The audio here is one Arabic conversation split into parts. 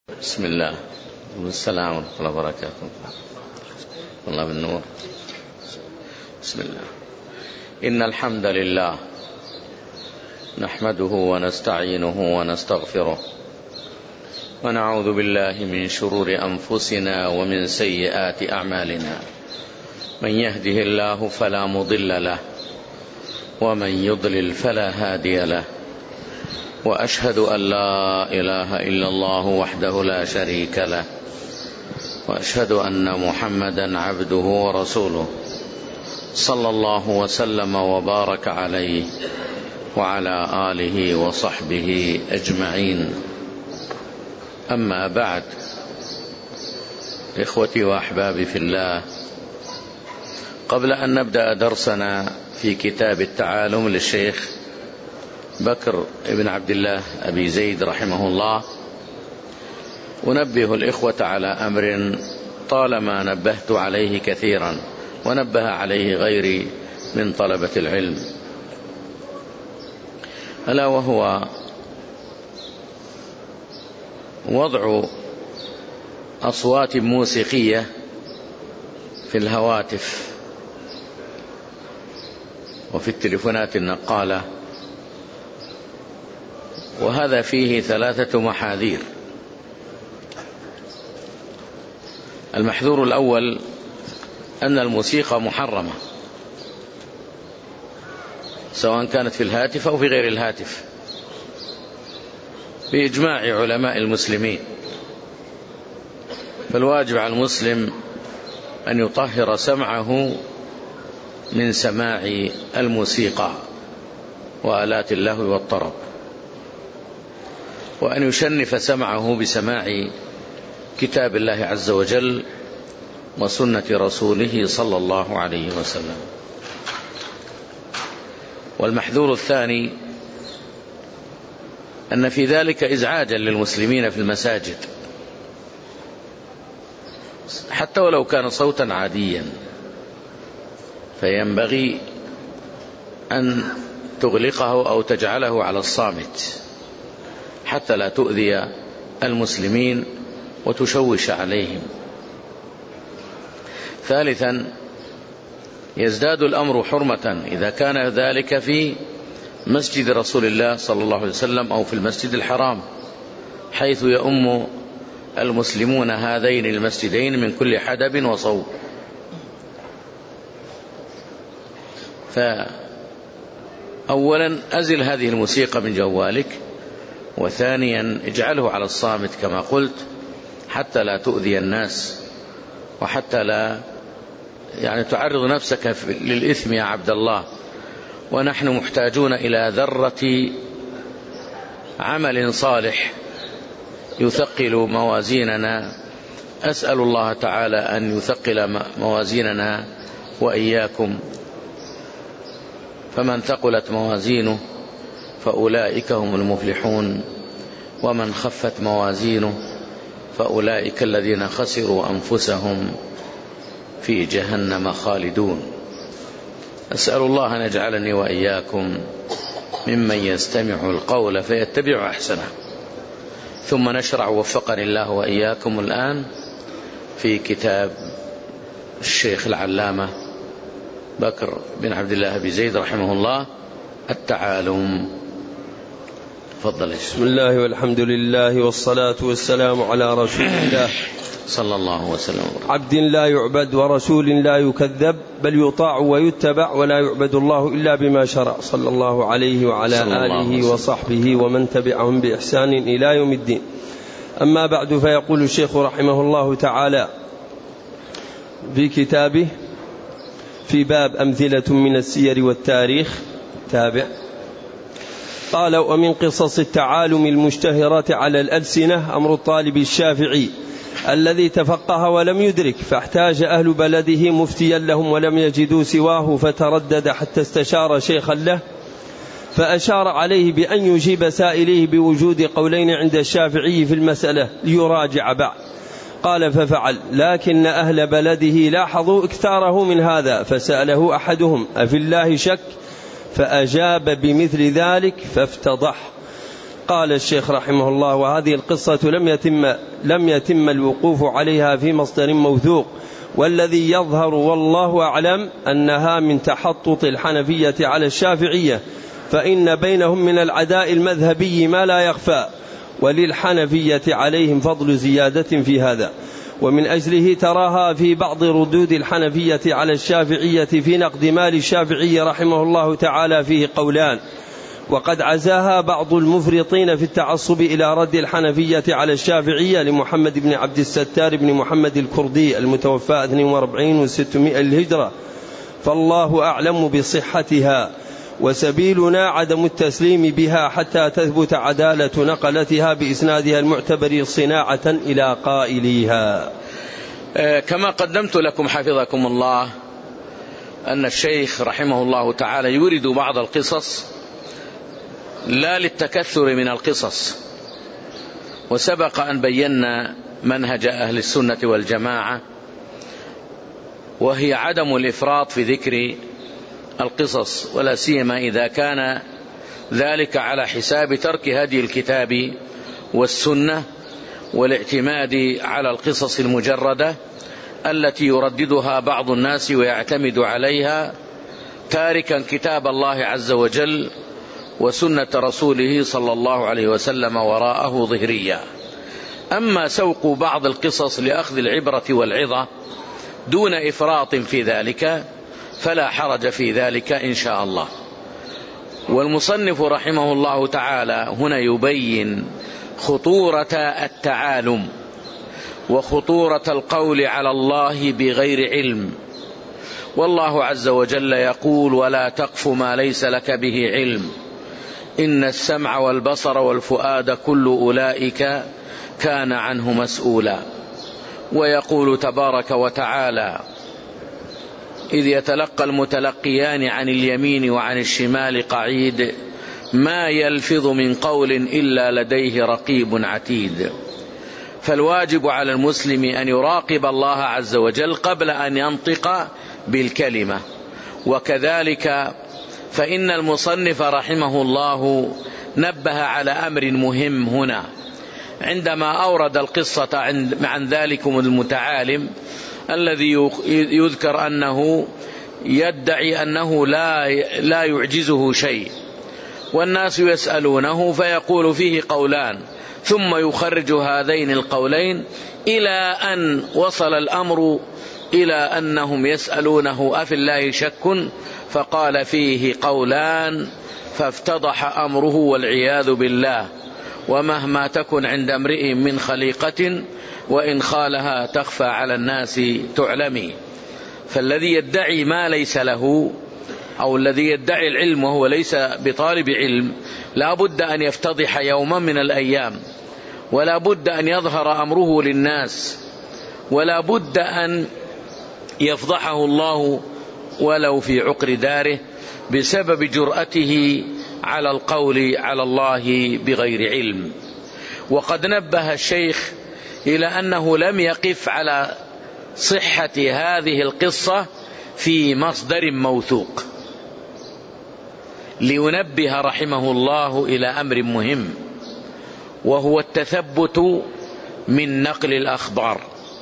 بسم الله والسلام ورحمة الله وبركاته. الله بالنور. بسم الله. إن الحمد لله نحمده ونستعينه ونستغفره ونعوذ بالله من شرور أنفسنا ومن سيئات أعمالنا. من يهده الله فلا مضل له ومن يضلل فلا هادي له، وأشهد أن لا إله إلا الله وحده لا شريك له، وأشهد أن محمدا عبده ورسوله صلى الله وسلم وبارك عليه وعلى آله وصحبه أجمعين. أما بعد، إخوتي وأحبابي في الله، قبل أن نبدأ درسنا في كتاب التعالم للشيخ بكر بن عبد الله أبي زيد رحمه الله، أنبه الإخوة على أمر طالما نبهت عليه كثيرا ونبه عليه غيري من طلبة العلم، ألا وهو وضع أصوات موسيقية في الهواتف وفي التلفونات النقالة، وهذا فيه 3 محاذير. المحذور الأول أن الموسيقى محرمة، سواء كانت في الهاتف أو في غير الهاتف، بإجماع علماء المسلمين. فالواجب على المسلم أن يطهر سمعه من سماع الموسيقى وآلات اللهو والطرب، وأن يشنف سمعه بسماع كتاب الله عز وجل وسنة رسوله صلى الله عليه وسلم. والمحذور الثاني أن في ذلك إزعاجا للمسلمين في المساجد، حتى ولو كان صوتا عاديا، فينبغي أن تغلقه أو تجعله على الصامت حتى لا تؤذي المسلمين وتشوش عليهم. ثالثا، يزداد الأمر حرمة إذا كان ذلك في مسجد رسول الله صلى الله عليه وسلم أو في المسجد الحرام، حيث يؤم المسلمون هذين المسجدين من كل حدب وصوب. فأولا أزل هذه الموسيقى من جوالك، وثانيا اجعله على الصامت كما قلت حتى لا تؤذي الناس، وحتى لا تعرض نفسك للإثم يا عبد الله. ونحن محتاجون إلى ذرة عمل صالح يثقل موازيننا. أسأل الله تعالى أن يثقل موازيننا وإياكم. فمن ثقلت موازينه فأولئك هم المفلحون، ومن خفت موازينه فأولئك الذين خسروا أنفسهم في جهنم خالدون. أسأل الله أن يجعلني وإياكم ممن يستمع القول فيتبع أحسنه. ثم نشرع وفقني الله وإياكم الآن في كتاب الشيخ العلامة بكر بن عبد الله أبي زيد رحمه الله، التعالم. تفضل. بسم الله والحمد لله والصلاة والسلام على رسول الله صلى الله وسلم. عبد لا يعبد ورسول لا يكذب، بل يطاع ويتبع، ولا يعبد الله إلا بما شرع، صلى الله عليه وعلى آله وصحبه ومن تبعهم بإحسان إلى يوم الدين. أما بعد، فيقول الشيخ رحمه الله تعالى في كتابه في باب أمثلة من السير والتاريخ، تابع، قال: ومن قصص التعالم المشتهرة على الألسنة أمر الطالب الشافعي الذي تفقه ولم يدرك، فاحتاج أهل بلده مفتيا لهم ولم يجدوا سواه، فتردد حتى استشار شيخا له فأشار عليه بأن يجيب سائليه بوجود قولين عند الشافعي في المسألة ليراجع بعد. قال: ففعل، لكن أهل بلده لاحظوا إكثاره من هذا، فسأله أحدهم: أفي الله شك؟ فأجاب بمثل ذلك فافتضح. قال الشيخ رحمه الله: وهذه القصة لم يتم الوقوف عليها في مصدر موثوق، والذي يظهر والله أعلم أنها من تحطط الحنفية على الشافعية، فإن بينهم من العداء المذهبي ما لا يخفى، وللحنفية عليهم فضل زيادة في هذا، ومن أجله تراها في بعض ردود الحنفية على الشافعية في نقد مال الشافعي رحمه الله تعالى فيه قولان، وقد عزاها بعض المفرطين في التعصب إلى رد الحنفية على الشافعية لمحمد بن عبد الستار بن محمد الكردي المتوفى 42 و600 الهجرة، فالله أعلم بصحتها، وسبيلنا عدم التسليم بها حتى تثبت عدالة نقلتها بإسنادها المعتبر صناعة إلى قائليها. كما قدمت لكم حفظكم الله أن الشيخ رحمه الله تعالى يورد بعض القصص لا للتكثر من القصص، وسبق أن بينا منهج أهل السنة والجماعة، وهي عدم الإفراط في ذكر القصص، ولا سيما إذا كان ذلك على حساب ترك هدي الكتاب والسنة والاعتماد على القصص المجردة التي يرددها بعض الناس ويعتمد عليها، تاركا كتاب الله عز وجل وسنة رسوله صلى الله عليه وسلم وراءه ظهريا. أما سوق بعض القصص لأخذ العبرة والعظة دون إفراط في ذلك فلا حرج في ذلك إن شاء الله. والمصنف رحمه الله تعالى هنا يبين خطورة التعالم وخطورة القول على الله بغير علم، والله عز وجل يقول: ولا تقف ما ليس لك به علم إن السمع والبصر والفؤاد كل أولئك كان عنه مسؤولا. ويقول تبارك وتعالى: إذ يتلقى المتلقيان عن اليمين وعن الشمال قعيد ما يلفظ من قول إلا لديه رقيب عتيد. فالواجب على المسلم أن يراقب الله عز وجل قبل أن ينطق بالكلمة. وكذلك فإن المصنف رحمه الله نبه على أمر مهم هنا عندما أورد القصة عن ذلكم المتعالم الذي يذكر أنه يدعي أنه لا يعجزه شيء، والناس يسألونه فيقول فيه قولان، ثم يخرج هذين القولين إلى أن وصل الأمر إلى أنهم يسألونه: أفي الله شك؟ فقال فيه قولان، فافتضح أمره والعياذ بالله. ومهما تكن عند امرئ من خليقة وإن خالها تخفى على الناس تعلمي. فالذي يدعي ما ليس له، أو الذي يدعي العلم وهو ليس بطالب علم، لا بد أن يفتضح يوما من الأيام، ولا بد أن يظهر أمره للناس، ولا بد أن يفضحه الله ولو في عقر داره بسبب جرأته على القول على الله بغير علم. وقد نبه الشيخ إلى أنه لم يقف على صحة هذه القصة في مصدر موثوق، لينبه رحمه الله إلى أمر مهم، وهو التثبت من نقل الأخبار.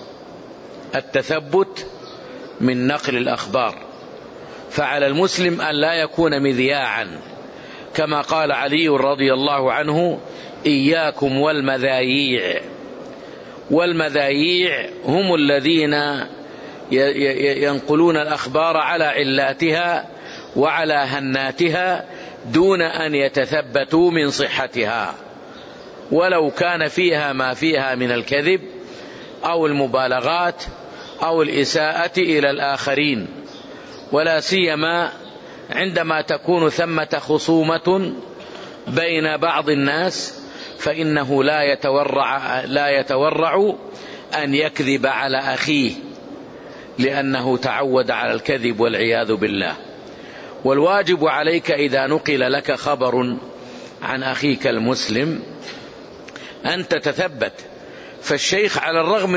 التثبت من نقل الأخبار، فعلى المسلم أن لا يكون مذياعا، كما قال علي رضي الله عنه: إياكم والمذاييع. والمذاييع هم الذين ينقلون الأخبار على علاتها وعلى هناتها دون أن يتثبتوا من صحتها، ولو كان فيها ما فيها من الكذب أو المبالغات أو الإساءة إلى الآخرين، ولا سيما عندما تكون ثمة خصومة بين بعض الناس، فإنه لا يتورع أن يكذب على أخيه، لأنه تعود على الكذب والعياذ بالله. والواجب عليك إذا نقل لك خبر عن أخيك المسلم أن تتثبت. فالشيخ على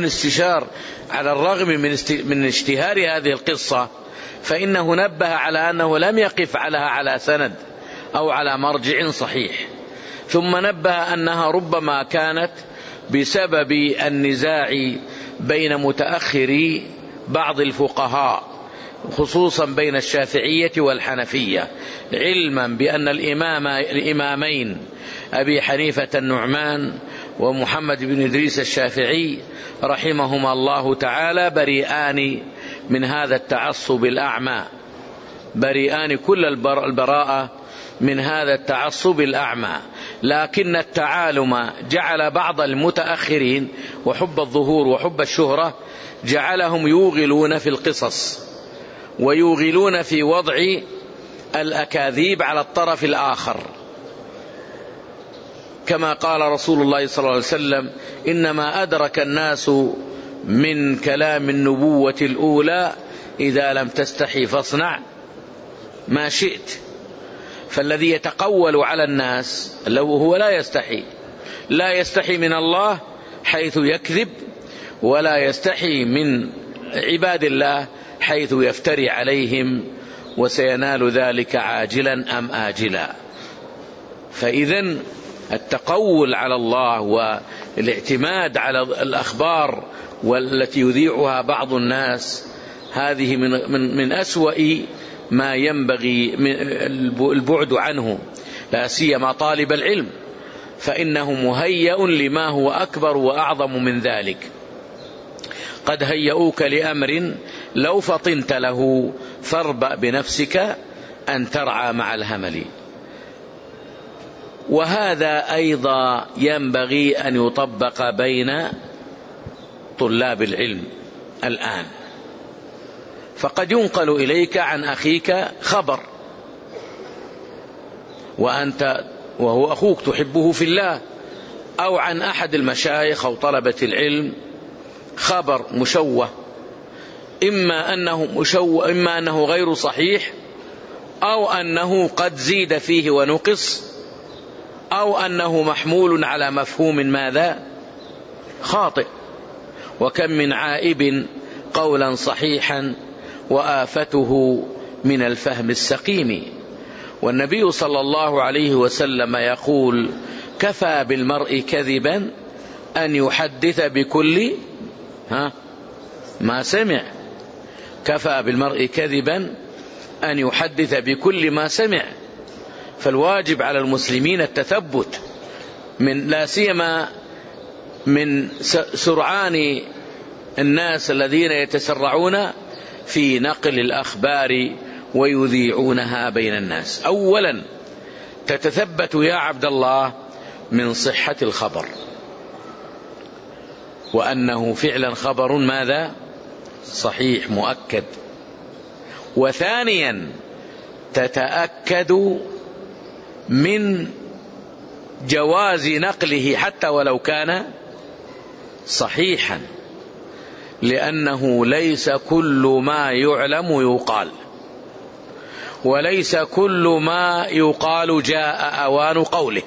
الرغم من اشتهار هذه القصة، فإنه نبه على أنه لم يقف عليها على سند أو على مرجع صحيح، ثم نبه أنها ربما كانت بسبب النزاع بين متأخري بعض الفقهاء، خصوصا بين الشافعية والحنفية، علما بأن الإمامين أبي حنيفة النعمان ومحمد بن إدريس الشافعي رحمهما الله تعالى بريئان من هذا التعصب الأعمى، بريئان كل البراءة من هذا التعصب الأعمى. لكن التعالم جعل بعض المتأخرين وحب الظهور وحب الشهرة جعلهم يوغلون في القصص ويوغلون في وضع الأكاذيب على الطرف الآخر، كما قال رسول الله صلى الله عليه وسلم: إنما أدرك الناس من كلام النبوة الأولى إذا لم تستحي فاصنع ما شئت. فالذي يتقول على الناس هو لا يستحي من الله حيث يكذب، ولا يستحي من عباد الله حيث يفتري عليهم، وسينال ذلك عاجلا أم آجلا. فإذن التقول على الله والاعتماد على الأخبار والتي يذيعها بعض الناس هذه من أسوأ ما ينبغي البعد عنه، لا سيما طالب العلم، فإنه مهيأ لما هو أكبر وأعظم من ذلك. قد هيئوك لأمر لو فطنت له فاربأ بنفسك أن ترعى مع الهمل. وهذا أيضا ينبغي أن يطبق بين طلاب العلم الآن. فقد ينقل إليك عن أخيك خبر وهو أخوك تحبه في الله، أو عن أحد المشايخ أو طلبة العلم خبر مشوه، إما أنه غير صحيح، أو أنه قد زيد فيه ونقص، أو أنه محمول على مفهوم ماذا؟ خاطئ. وكم من عائب قولا صحيحا وآفته من الفهم السقيم. والنبي صلى الله عليه وسلم يقول: كفى بالمرء كذبا أن يحدث بكل ما سمع. كفى بالمرء كذبا أن يحدث بكل ما سمع. فالواجب على المسلمين التثبت لا سيما من سرعان الناس الذين يتسرعون في نقل الأخبار ويذيعونها بين الناس. أولا تتثبت يا عبد الله من صحة الخبر، وأنه فعلا خبر ماذا؟ صحيح مؤكد. وثانيا تتأكد من جواز نقله حتى ولو كان صحيحا، لأنه ليس كل ما يعلم يقال، وليس كل ما يقال جاء أوان قوله،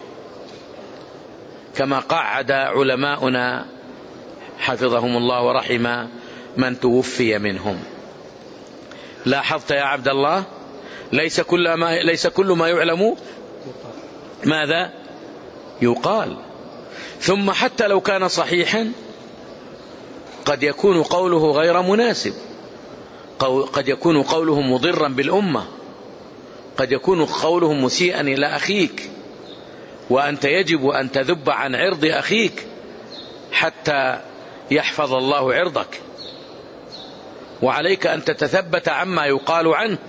كما قعد علماؤنا حفظهم الله ورحم من توفي منهم. لاحظت يا عبد الله؟ ليس كل ما يعلم ماذا يقال. ثم حتى لو كان صحيحا قد يكون قوله غير مناسب، قد يكون قوله مضرا بالأمة، قد يكون قوله مسيئا إلى أخيك، وأنت يجب أن تذب عن عرض أخيك حتى يحفظ الله عرضك، وعليك أن تتثبت عما يقال عنه.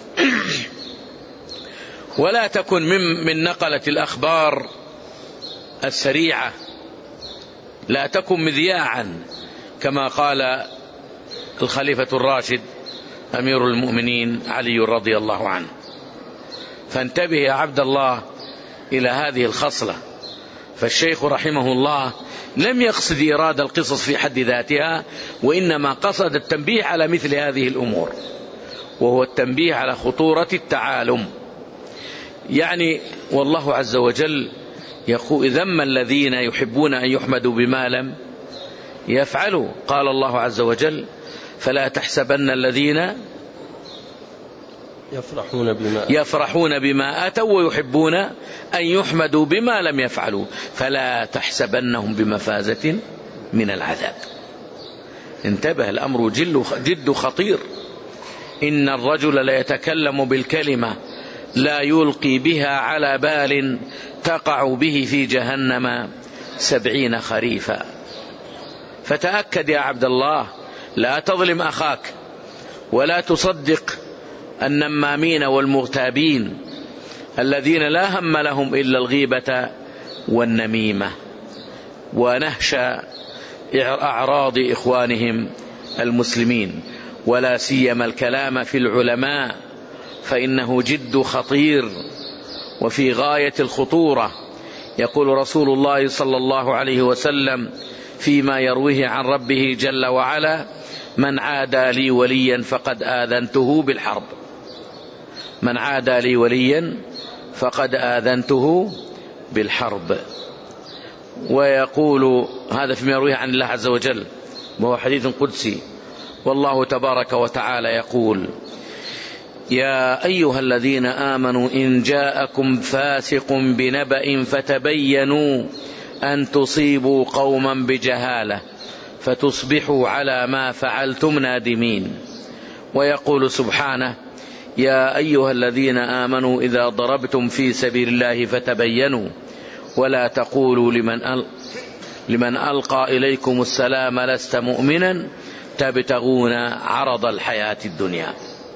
ولا تكن من نقلة الأخبار السريعة، لا تكن مذياعا، كما قال الخليفة الراشد أمير المؤمنين علي رضي الله عنه. فانتبه يا عبد الله إلى هذه الخصلة. فالشيخ رحمه الله لم يقصد إيراد القصص في حد ذاتها، وإنما قصد التنبيه على مثل هذه الأمور، وهو التنبيه على خطورة التعالم. يعني والله عز وجل يقول: ذم الذين يحبون أن يحمدوا بما لم يفعلوا. قال الله عز وجل: فلا تحسبن الذين يفرحون بما أتوا ويحبون أن يحمدوا بما لم يفعلوا فلا تحسبنهم بمفازة من العذاب. انتبه، الأمر جد خطير. إن الرجل ليتكلم بالكلمة لا يلقي بها على بال تقع به في جهنم 70 خريفا. فتأكد يا عبد الله، لا تظلم أخاك ولا تصدق النمامين والمغتابين الذين لا هم لهم إلا الغيبة والنميمة ونهش أعراض إخوانهم المسلمين، ولا سيما الكلام في العلماء، فإنه جد خطير وفي غاية الخطورة. يقول رسول الله صلى الله عليه وسلم فيما يرويه عن ربه جل وعلا: من عادى لي وليا فقد آذنته بالحرب. من عادى لي وليا فقد آذنته بالحرب. ويقول هذا فيما يرويه عن الله عز وجل، وهو حديث قدسي، والله تبارك وتعالى يقول: يا أيها الذين آمنوا إن جاءكم فاسق بنبأ فتبينوا أن تصيبوا قوما بجهالة فتصبحوا على ما فعلتم نادمين. ويقول سبحانه: يا أيها الذين آمنوا إذا ضربتم في سبيل الله فتبينوا ولا تقولوا لمن ألقى إليكم السلام لست مؤمنا تبتغون عرض الحياة الدنيا.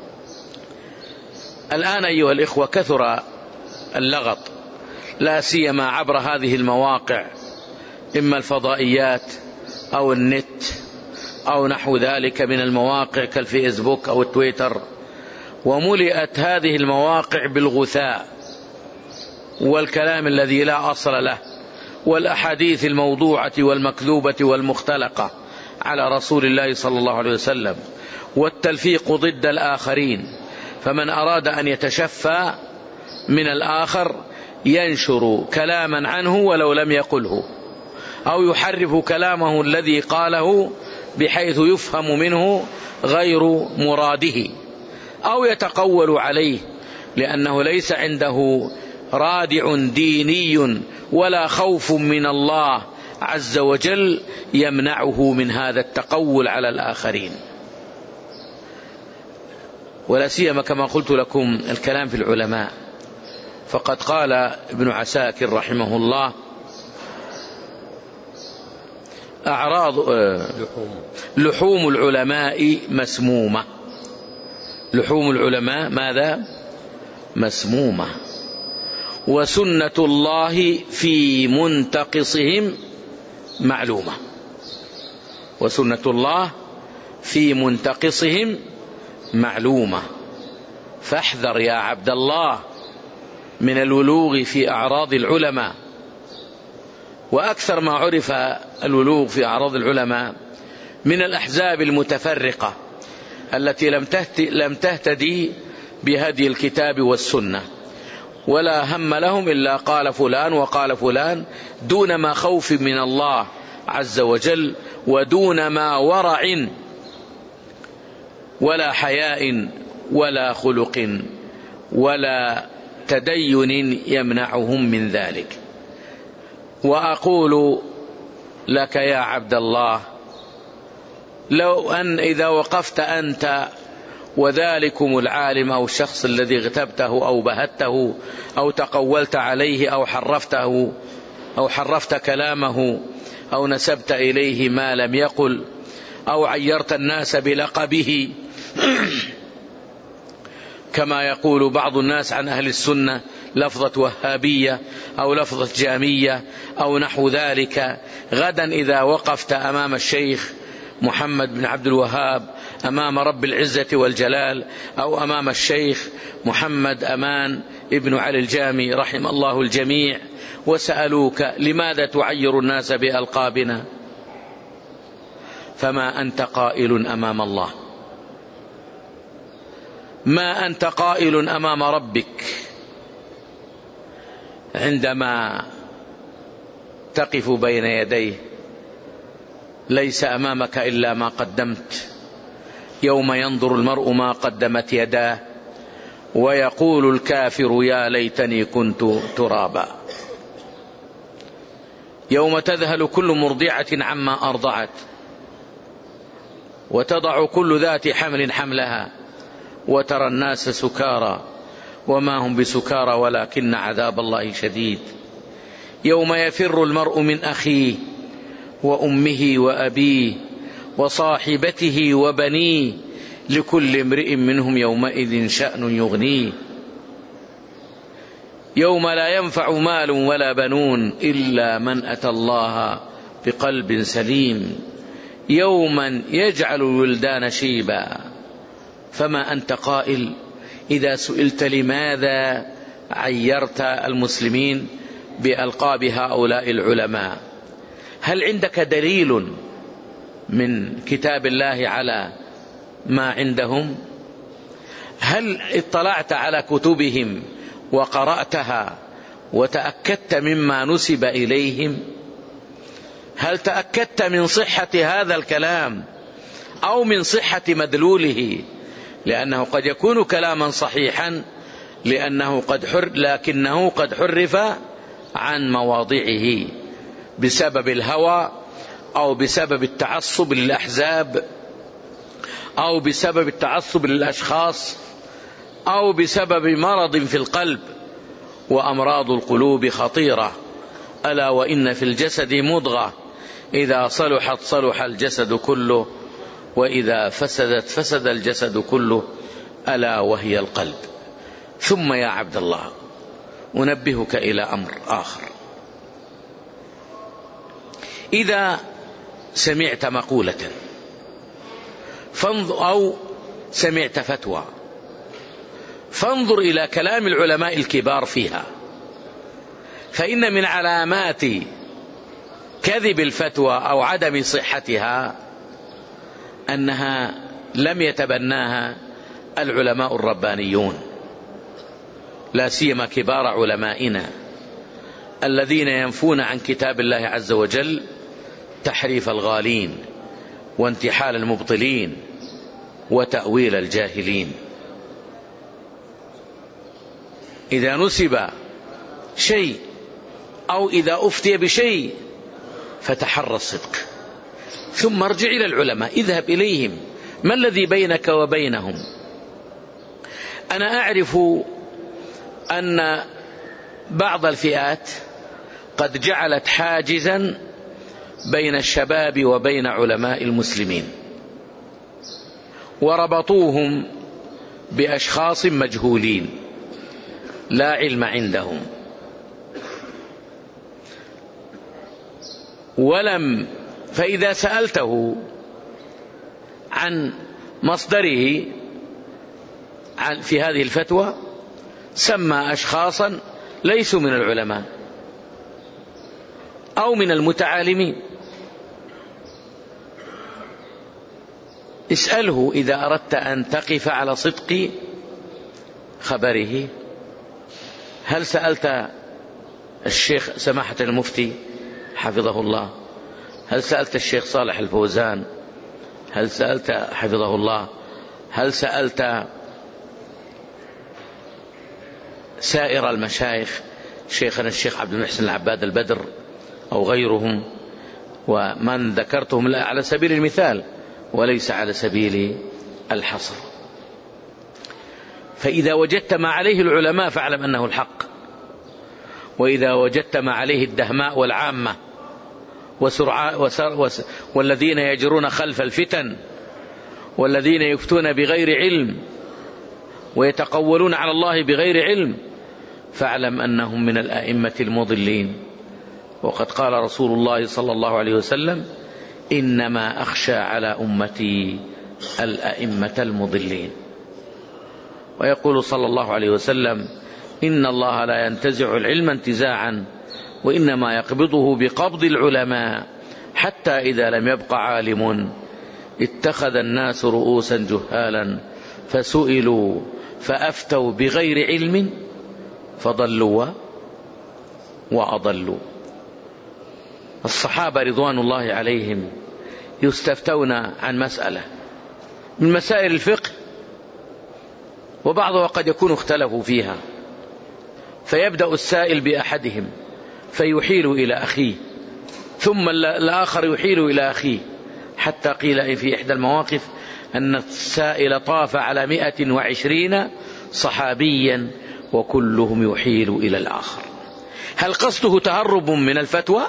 الآن أيها الإخوة كثر اللغط، لا سيما عبر هذه المواقع، إما الفضائيات أو النت أو نحو ذلك من المواقع كالفيسبوك أو التويتر، وملئت هذه المواقع بالغثاء والكلام الذي لا أصل له والأحاديث الموضوعة والمكذوبة والمختلقة على رسول الله صلى الله عليه وسلم والتلفيق ضد الآخرين. فمن أراد أن يتشفى من الآخر ينشر كلاما عنه ولو لم يقله، أو يحرف كلامه الذي قاله بحيث يفهم منه غير مراده، أو يتقول عليه لأنه ليس عنده رادع ديني ولا خوف من الله عز وجل يمنعه من هذا التقول على الآخرين. ولا سيما كما قلت لكم الكلام في العلماء، فقد قال ابن عساكر رحمه الله: لحوم العلماء مسمومة. لحوم العلماء ماذا؟ مسمومة. وسنة الله في منتقصهم معلومة. وسنة الله في منتقصهم معلومة. فاحذر يا عبد الله من الولوغ في أعراض العلماء. وأكثر ما عرف الولوغ في أعراض العلماء من الأحزاب المتفرقة التي لم تهتدي بهدي الكتاب والسنة، ولا هم لهم إلا قال فلان وقال فلان، دون ما خوف من الله عز وجل، ودون ما ورع ولا حياء ولا خلق ولا تدين يمنعهم من ذلك. وأقول لك يا عبد الله: لو أن إذا وقفت أنت وذلكم العالم أو الشخص الذي اغتبته أو بهته أو تقولت عليه أو حرفته أو حرفت كلامه أو نسبت إليه ما لم يقل أو عيرت الناس بلقبه كما يقول بعض الناس عن أهل السنة لفظة وهابية أو لفظة جامية أو نحو ذلك، غدا إذا وقفت أمام الشيخ محمد بن عبد الوهاب، أمام رب العزة والجلال، أو أمام الشيخ محمد أمان ابن علي الجامي رحم الله الجميع، وسألوك لماذا تعير الناس بألقابنا، فما أنت قائل أمام الله، ما أنت قائل أمام ربك عندما تقف بين يديه. ليس أمامك إلا ما قدمت، يوم ينظر المرء ما قدمت يداه ويقول الكافر يا ليتني كنت ترابا. يوم تذهل كل مرضعة عما أرضعت وتضع كل ذات حمل حملها وترى الناس سكارى وما هم بسكارى ولكن عذاب الله شديد. يوم يفر المرء من أخيه وأمه وأبيه وصاحبته وبنيه لكل امرئ منهم يومئذ شأن يغنيه. يوم لا ينفع مال ولا بنون إلا من أتى الله بقلب سليم. يوما يجعل الولدان شيبا. فما أنت قائل إذا سئلت لماذا عيرت المسلمين بألقاب هؤلاء العلماء؟ هل عندك دليل من كتاب الله على ما عندهم؟ هل اطلعت على كتبهم وقرأتها وتأكدت مما نسب إليهم؟ هل تأكدت من صحة هذا الكلام أو من صحة مدلوله؟ لأنه قد يكون كلاما صحيحا لكنه قد حرف عن مواضعه بسبب الهوى أو بسبب التعصب للأحزاب أو بسبب التعصب للأشخاص أو بسبب مرض في القلب. وأمراض القلوب خطيرة. ألا وإن في الجسد مضغة إذا صلحت صلح الجسد كله وإذا فسدت فسد الجسد كله ألا وهي القلب. ثم يا عبد الله أنبهك إلى أمر آخر. إذا سمعت مقولة أو سمعت فتوى فانظر إلى كلام العلماء الكبار فيها، فإن من علامات كذب الفتوى أو عدم صحتها أنها لم يتبناها العلماء الربانيون، لا سيما كبار علمائنا الذين ينفون عن كتاب الله عز وجل تحريف الغالين وانتحال المبطلين وتأويل الجاهلين. إذا نسب شيء أو إذا أفتي بشيء فتحرى الصدق، ثم ارجع إلى العلماء، اذهب إليهم، ما الذي بينك وبينهم؟ أنا أعرف أن بعض الفئات قد جعلت حاجزا بين الشباب وبين علماء المسلمين وربطوهم بأشخاص مجهولين لا علم عندهم، فإذا سألته عن مصدره في هذه الفتوى سمى أشخاصا ليسوا من العلماء أو من المتعالمين. اسأله إذا أردت أن تقف على صدق خبره. هل سألت الشيخ سماحة المفتي حفظه الله؟ هل سألت الشيخ صالح الفوزان؟ هل سألت حفظه الله؟ هل سألت سائر المشايخ، شيخنا الشيخ عبد المحسن العباد البدر أو غيرهم، ومن ذكرتهم على سبيل المثال وليس على سبيل الحصر؟ فإذا وجدت ما عليه العلماء فاعلم أنه الحق، وإذا وجدت ما عليه الدهماء والعامة والذين يجرون خلف الفتن والذين يفتون بغير علم ويتقولون على الله بغير علم فاعلم أنهم من الأئمة المضلين. وقد قال رسول الله صلى الله عليه وسلم: إنما أخشى على أمتي الأئمة المضلين. ويقول صلى الله عليه وسلم: إن الله لا ينتزع العلم انتزاعا وإنما يقبضه بقبض العلماء حتى إذا لم يبق عالم اتخذ الناس رؤوسا جهالا فسئلوا فأفتوا بغير علم فضلوا وأضلوا. الصحابة رضوان الله عليهم يستفتون عن مسألة من مسائل الفقه وبعضها قد يكون اختلفوا فيها، فيبدأ السائل بأحدهم فيحيل إلى أخيه، ثم الآخر يحيل إلى أخيه، حتى قيل في إحدى المواقف أن السائل طاف على 120 صحابيا وكلهم يحيل إلى الآخر. هل قصده تهرب من الفتوى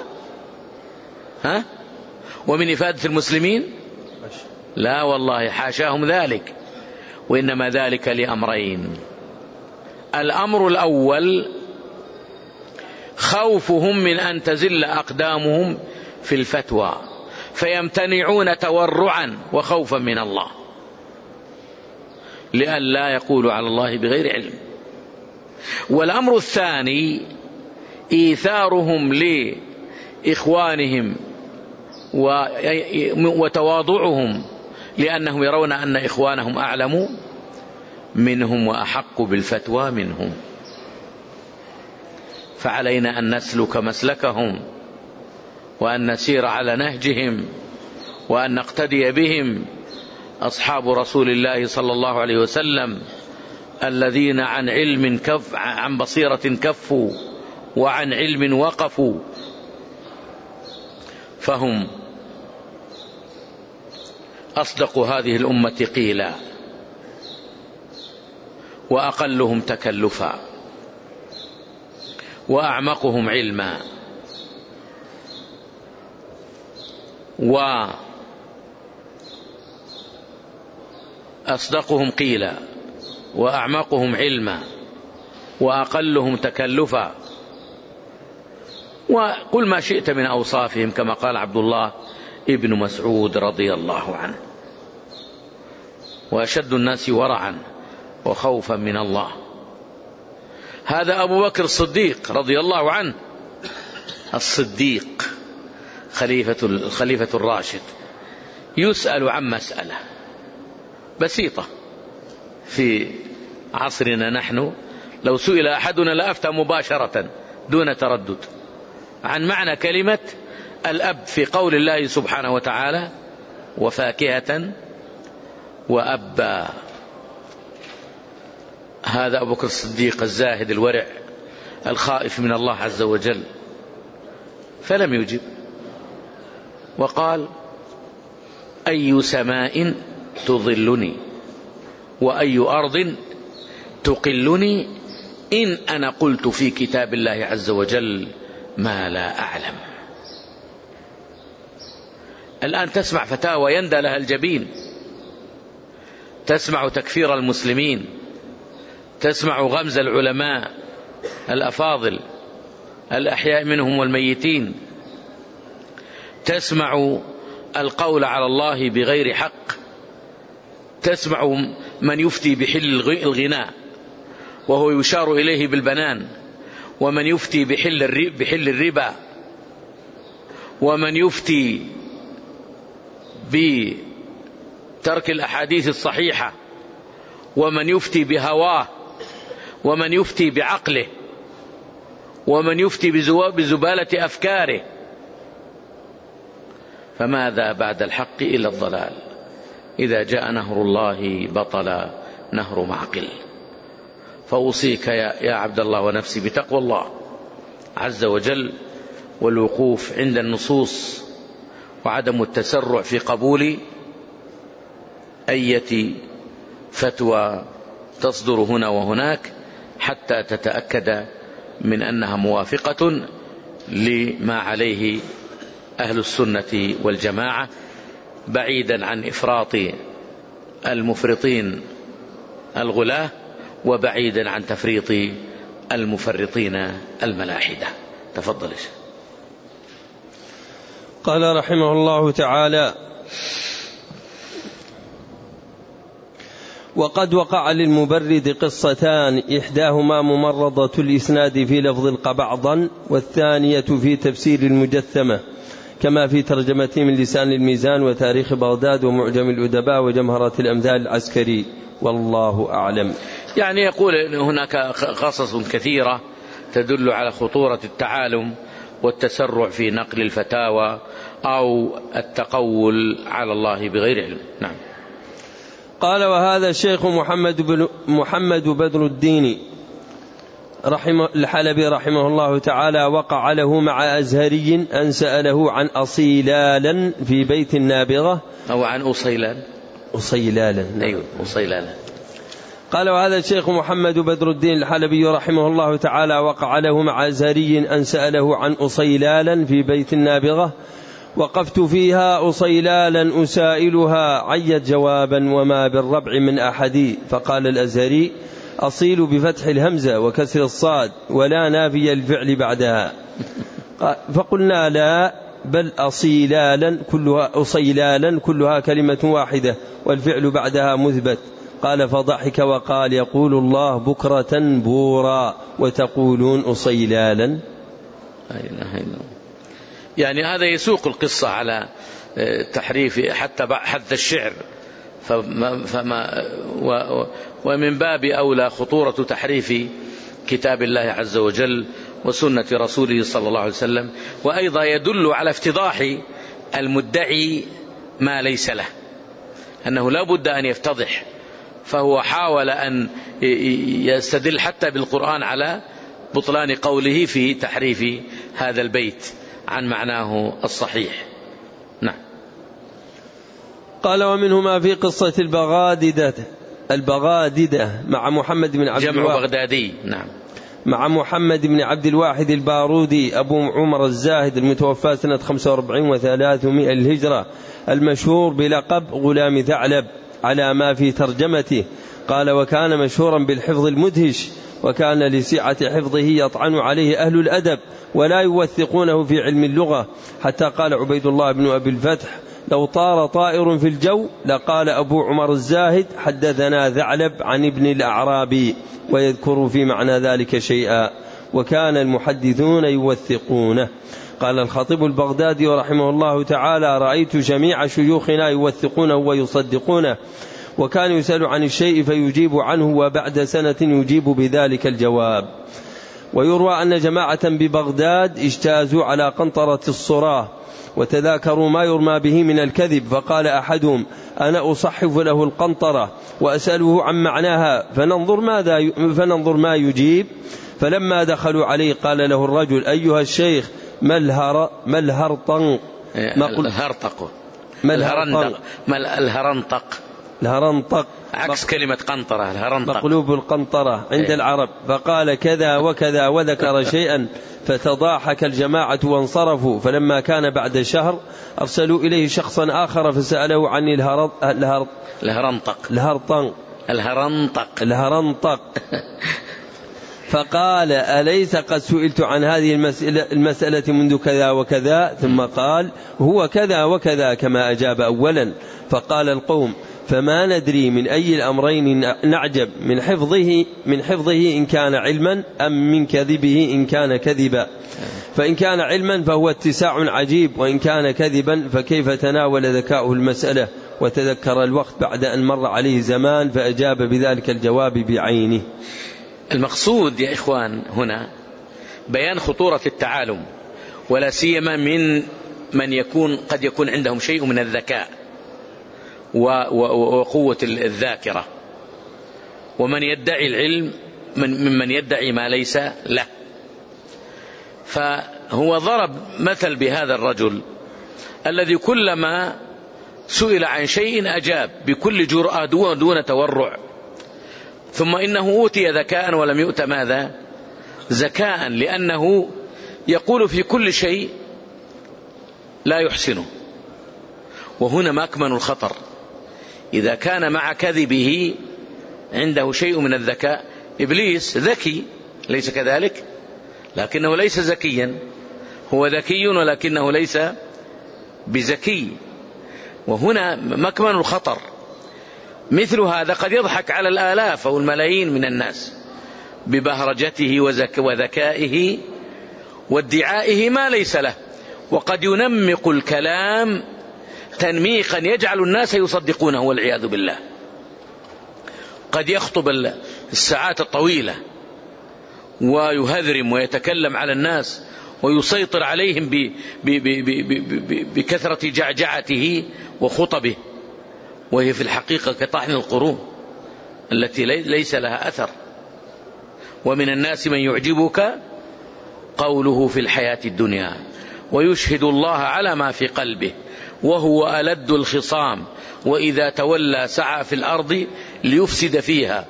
ومن إفادة المسلمين؟ لا والله، حاشاهم ذلك، وإنما ذلك لأمرين. الأمر الأول خوفهم من أن تزل أقدامهم في الفتوى، فيمتنعون تورعا وخوفا من الله، لئلا يقولوا على الله بغير علم. والأمر الثاني إيثارهم لإخوانهم وتواضعهم، لأنهم يرون أن إخوانهم أعلم منهم وأحق بالفتوى منهم. فعلينا أن نسلك مسلكهم، وأن نسير على نهجهم، وأن نقتدي بهم. أصحاب رسول الله صلى الله عليه وسلم الذين عن علم عن بصيرة كفوا وعن علم وقفوا، فهم أصدق هذه الأمة قيلا، وأقلهم تكلفا، وأعمقهم علما، وأصدقهم قيلا، وأعمقهم علما، وأقلهم تكلفا، وقل ما شئت من أوصافهم، كما قال عبد الله ابن مسعود رضي الله عنه: وأشد الناس ورعا وخوفا من الله. هذا أبو بكر الصديق رضي الله عنه، الصديق الخليفة الراشد، يسأل عن مسألة بسيطة في عصرنا نحن، لو سئل أحدنا لأفتى مباشرة دون تردد عن معنى كلمة الأب في قول الله سبحانه وتعالى: وفاكهة وأبا. هذا أبو بكر الصديق الزاهد الورع الخائف من الله عز وجل، فلم يجب، وقال: أي سماء تظلني وأي أرض تقلني إن أنا قلت في كتاب الله عز وجل ما لا أعلم. الآن تسمع فتاوى يندى لها الجبين، تسمع تكفير المسلمين، تسمع غمز العلماء الأفاضل الأحياء منهم والميتين، تسمع القول على الله بغير حق، تسمع من يفتي بحل الغناء وهو يشار إليه بالبنان، ومن يفتي بحل الربا، ومن يفتي بترك الأحاديث الصحيحة، ومن يفتي بهواه، ومن يفتي بعقله، ومن يفتي بزبالة أفكاره. فماذا بعد الحق إلا الضلال؟ إذا جاء نهر الله بطل نهر معقل. فأوصيك يا عبد الله ونفسي بتقوى الله عز وجل، والوقوف عند النصوص، وعدم التسرع في قبول أية فتوى تصدر هنا وهناك، حتى تتأكد من أنها موافقة لما عليه أهل السنة والجماعة، بعيدا عن إفراط المفرطين الغلاة، وبعيدا عن تفريط المفرطين الملاحدة. تفضل. قال رحمه الله تعالى: وقد وقع للمبرد قصتان، إحداهما ممرضة الإسناد في لفظ القبعضا، والثانية في تفسير المجثمة، كما في ترجمته من لسان الميزان وتاريخ بغداد ومعجم الأدباء وجمهرة الأمثال العسكري، والله أعلم. يعني يقول إن هناك قصص كثيرة تدل على خطورة التعالم والتسرع في نقل الفتاوى أو التقول على الله بغير علم. نعم. قال وهذا الشيخ محمد بدر الدين الحلبي رحمه الله تعالى وقع له مع أزهري أن سأله عن أصيلالا في بيت النابغة أو عن أصيلالا. أيوة أصيلالا. قال وهذا الشيخ محمد بدر الدين الحلبي رحمه الله تعالى وقع له مع أزهري أن سأله عن أصيلالا في بيت النابغة وقفت فيها أصيلالا أسائلها عيت جوابا وما بالربع من أحد. فقال الأزهري أصيل بفتح الهمزة وكسر الصاد ولا نافي الفعل بعدها. فقلنا لا بل أصيلالا كلها كلمة واحدة والفعل بعدها مثبت. قال فضحك وقال يقول الله بكرة بورا وتقولون أصيلالا. يعني هذا يسوق القصة على تحريف حتى حذف الشعر، ومن باب أولى خطورة تحريف كتاب الله عز وجل وسنة رسوله صلى الله عليه وسلم. وأيضا يدل على افتضاح المدعي ما ليس له، أنه لا بد أن يفتضح، فهو حاول أن يستدل حتى بالقرآن على بطلان قوله في تحريف هذا البيت عن معناه الصحيح. نعم. قال ومنهما في قصة البغاددة مع محمد بن عبد الواحد جمع بغدادي. نعم. مع محمد بن عبد الواحد البارودي أبو عمر الزاهد المتوفى سنة 45 و300 الهجرة المشهور بلقب غلام ثعلب على ما في ترجمته. قال وكان مشهورا بالحفظ المدهش وكان لسعة حفظه يطعن عليه أهل الأدب ولا يوثقونه في علم اللغة، حتى قال عبيد الله بن أبي الفتح لو طار طائر في الجو لقال أبو عمر الزاهد حدثنا ثعلب عن ابن الأعرابي، ويذكر في معنى ذلك شيئا، وكان المحدثون يوثقونه. قال الخطيب البغدادي رحمه الله تعالى رأيت جميع شيوخنا يوثقونه ويصدقونه، وكان يسأل عن الشيء فيجيب عنه وبعد سنة يجيب بذلك الجواب. ويروى أن جماعة ببغداد اجتازوا على قنطرة الصراة وتذاكروا ما يرمى به من الكذب، فقال أحدهم أنا أصحف له القنطرة وأسأله عن معناها فننظر ما يجيب. فلما دخلوا عليه قال له الرجل أيها الشيخ ما الهرنطق عكس كلمة قنطرة، الهرنطق مقلوب القنطرة عند العرب. فقال كذا وكذا وذكر شيئا فتضاحك الجماعة وانصرفوا. فلما كان بعد شهر أرسلوا إليه شخصا آخر فسأله عن الهرنطق فقال أليس قد سئلت عن هذه المسألة منذ كذا وكذا؟ ثم قال هو كذا وكذا كما أجاب أولا. فقال القوم فما ندري من أي الأمرين نعجب، من حفظه إن كان علما أم من كذبه إن كان كذبا. فإن كان علما فهو اتساع عجيب، وإن كان كذبا فكيف تناول ذكاؤه المسألة وتذكر الوقت بعد أن مر عليه زمان فأجاب بذلك الجواب بعينه. المقصود يا إخوان هنا بيان خطورة التعالم، ولا سيما من قد يكون عندهم شيء من الذكاء وقوة الذاكرة، ومن يدعي العلم ممن يدعي ما ليس له. فهو ضرب مثل بهذا الرجل الذي كلما سئل عن شيء أجاب بكل جرأة دون تورع، ثم إنه أوتي ذكاء ولم يؤت ماذا؟ ذكاء، لأنه يقول في كل شيء لا يحسنه. وهنا مكمن الخطر، إذا كان مع كذبه عنده شيء من الذكاء. إبليس ذكي ليس كذلك، لكنه ليس ذكيا، هو ذكي ولكنه ليس بذكي. وهنا مكمن الخطر. مثل هذا قد يضحك على الآلاف أو الملايين من الناس ببهرجته وذكائه وادعائه ما ليس له، وقد ينمق الكلام تنميقا يجعل الناس يصدقونه والعياذ بالله. قد يخطب الساعات الطويلة ويهذرم ويتكلم على الناس ويسيطر عليهم بكثرة جعجعته وخطبه، وهي في الحقيقة كطحن القرون التي ليس لها أثر. ومن الناس من يعجبك قوله في الحياة الدنيا ويشهد الله على ما في قلبه وهو ألد الخصام وإذا تولى سعى في الأرض ليفسد فيها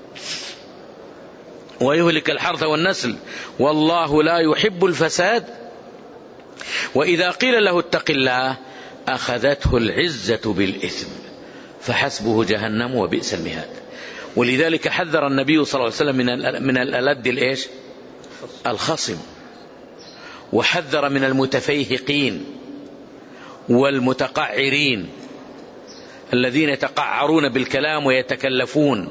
ويهلك الحرث والنسل والله لا يحب الفساد. وإذا قيل له اتق الله أخذته العزة بالإثم فحسبه جهنم وبئس المهاد. ولذلك حذر النبي صلى الله عليه وسلم من الألد الخصم، وحذر من المتفيهقين والمتقعرين الذين يتقعرون بالكلام ويتكلفون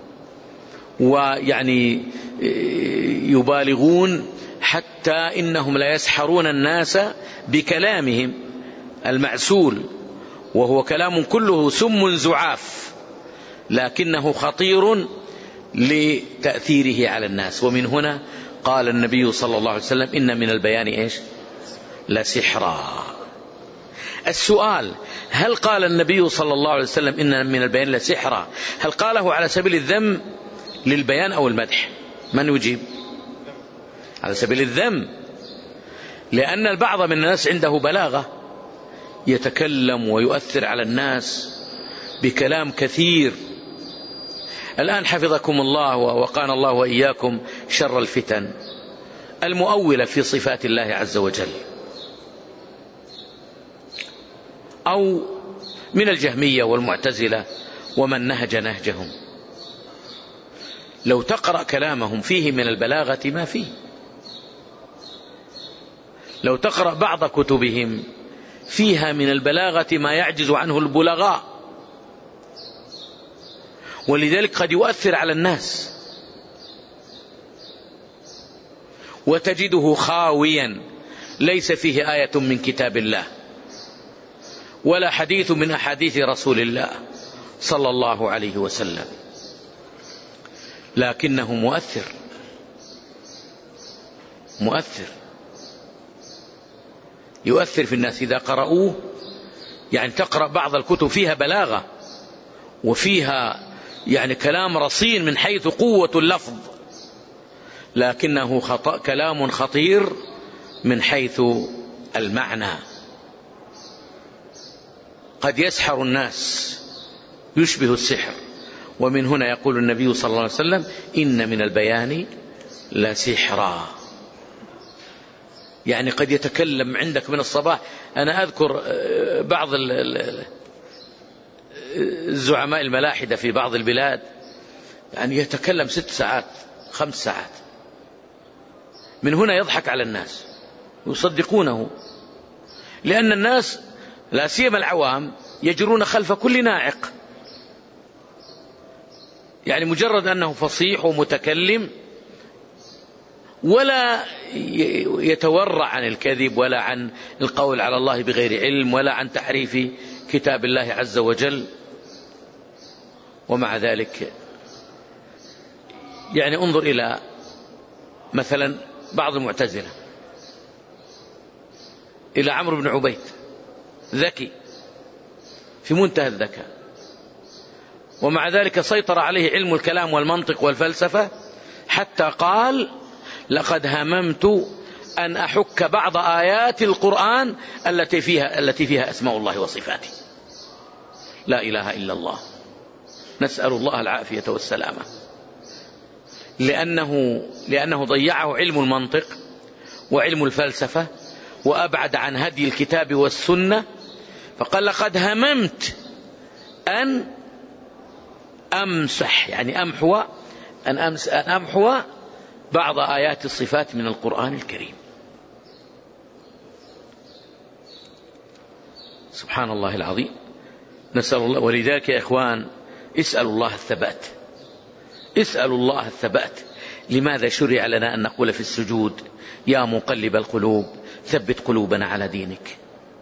ويعني يبالغون حتى إنهم لا يسحرون الناس بكلامهم المعسول، وهو كلام كله سم زعاف لكنه خطير لتأثيره على الناس. ومن هنا قال النبي صلى الله عليه وسلم إن من البيان لسحرا. السؤال: هل قال النبي صلى الله عليه وسلم إن من البيان لسحرا، هل قاله على سبيل الذم للبيان أو المدح؟ من يجيب؟ على سبيل الذم، لأن البعض من الناس عنده بلاغة يتكلم ويؤثر على الناس بكلام كثير. الآن حفظكم الله ووقانا الله وإياكم شر الفتن المؤولة في صفات الله عز وجل، أو من الجهمية والمعتزلة ومن نهج نهجهم. لو تقرأ كلامهم فيه من البلاغة ما فيه، لو تقرأ بعض كتبهم فيها من البلاغة ما يعجز عنه البلغاء، ولذلك قد يؤثر على الناس وتجده خاويا ليس فيه آية من كتاب الله ولا حديث من أحاديث رسول الله صلى الله عليه وسلم، لكنه مؤثر يؤثر في الناس إذا قرأوه. يعني تقرأ بعض الكتب فيها بلاغة وفيها يعني كلام رصين من حيث قوة اللفظ، لكنه كلام خطير من حيث المعنى، قد يسحر الناس يشبه السحر. ومن هنا يقول النبي صلى الله عليه وسلم إن من البيان لسحرا. يعني قد يتكلم عندك من الصباح. أنا أذكر بعض الزعماء الملاحدة في بعض البلاد يعني يتكلم 6 ساعات 5 ساعات، من هنا يضحك على الناس يصدقونه، لأن الناس لا سيما العوام يجرون خلف كل ناعق، يعني مجرد أنه فصيح ومتكلم ولا يتورع عن الكذب ولا عن القول على الله بغير علم ولا عن تحريف كتاب الله عز وجل. ومع ذلك يعني انظر إلى مثلا بعض المعتزلة، إلى عمرو بن عبيد، ذكي في منتهى الذكاء، ومع ذلك سيطر عليه علم الكلام والمنطق والفلسفة، حتى قال لقد هممت أن أحك بعض آيات القرآن التي فيها أسماء الله وصفاته. لا إله إلا الله، نسأل الله العافية والسلامة، لأنه ضيعه علم المنطق وعلم الفلسفة وأبعد عن هدي الكتاب والسنة، فقال لقد هممت أن أمسح، يعني أمحو بعض آيات الصفات من القرآن الكريم. سبحان الله العظيم، نسأل الله. ولذلك يا إخوان اسألوا الله الثبات. لماذا شرع لنا أن نقول في السجود يا مقلب القلوب ثبت قلوبنا على دينك؟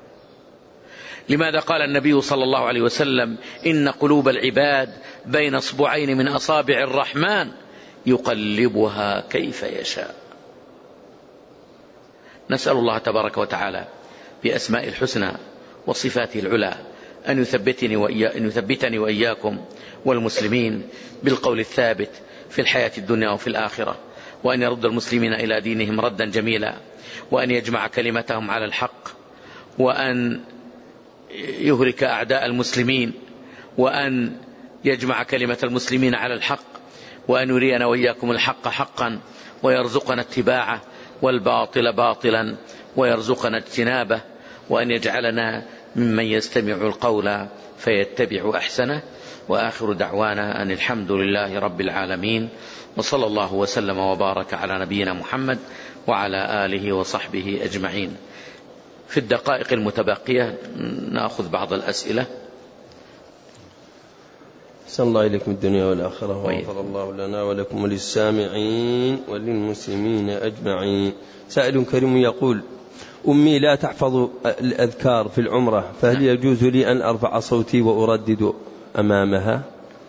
لماذا قال النبي صلى الله عليه وسلم إن قلوب العباد بين اصبعين من أصابع الرحمن يقلبها كيف يشاء؟ نسأل الله تبارك وتعالى بأسماء الحسنى وصفاته العلى أن يثبتني وإياكم والمسلمين بالقول الثابت في الحياة الدنيا وفي الآخرة، وأن يرد المسلمين إلى دينهم ردا جميلا، وأن يجمع كلمتهم على الحق، وأن يهلك أعداء المسلمين، وأن يجمع كلمة المسلمين على الحق، وأن يرينا وإياكم الحق حقا ويرزقنا اتباعه، والباطل باطلا ويرزقنا اجتنابه، وأن يجعلنا ممن يستمع القول فيتبع أحسنه. وآخر دعوانا أن الحمد لله رب العالمين، وصلى الله وسلم وبارك على نبينا محمد وعلى آله وصحبه أجمعين. في الدقائق المتبقية نأخذ بعض الأسئلة. أحسن الله إليكم الدنيا والآخرة، وغفر الله لنا ولكم وللسامعين وللمسلمين أجمعين. سائل كريم يقول: أمي لا تحفظ الأذكار في العمرة، فهل يجوز لي أن أرفع صوتي وأردد أمامها؟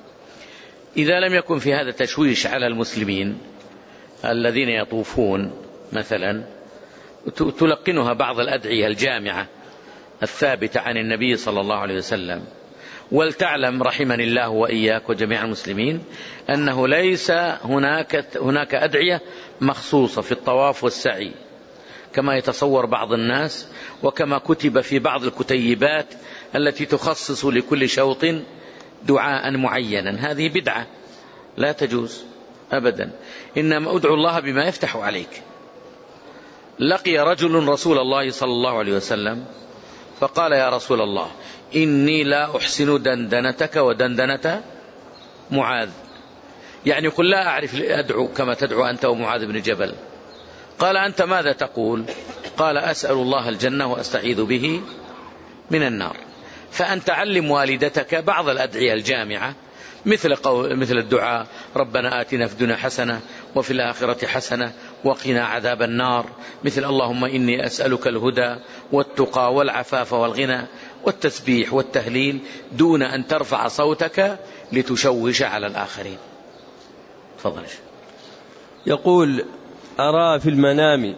إذا لم يكن في هذا تشويش على المسلمين الذين يطوفون مثلا، تلقنها بعض الأدعية الجامعة الثابتة عن النبي صلى الله عليه وسلم. ولتعلم رحمني الله وإياك وجميع المسلمين أنه ليس هناك أدعية مخصوصة في الطواف والسعي كما يتصور بعض الناس، وكما كتب في بعض الكتيبات التي تخصص لكل شوط دعاء معينا. هذه بدعة لا تجوز أبدا، إنما أدعو الله بما يفتح عليك. لقي رجل رسول الله صلى الله عليه وسلم فقال: يا رسول الله، إني لا أحسن دندنتك ودندنة معاذ، يعني قل لا أعرف أدعو كما تدعو أنت ومعاذ بن جبل. قال: أنت ماذا تقول؟ قال: أسأل الله الجنة وأستعيذ به من النار. فأنت علم والدتك بعض الأدعية الجامعة مثل الدعاء: ربنا آتنا في الدنيا حسنة وفي الآخرة حسنة وقنا عذاب النار، مثل اللهم إني أسألك الهدى والتقى والعفاف والغنى، والتسبيح والتهليل، دون أن ترفع صوتك لتشوش على الآخرين. تفضل. يقول: أرى في المنام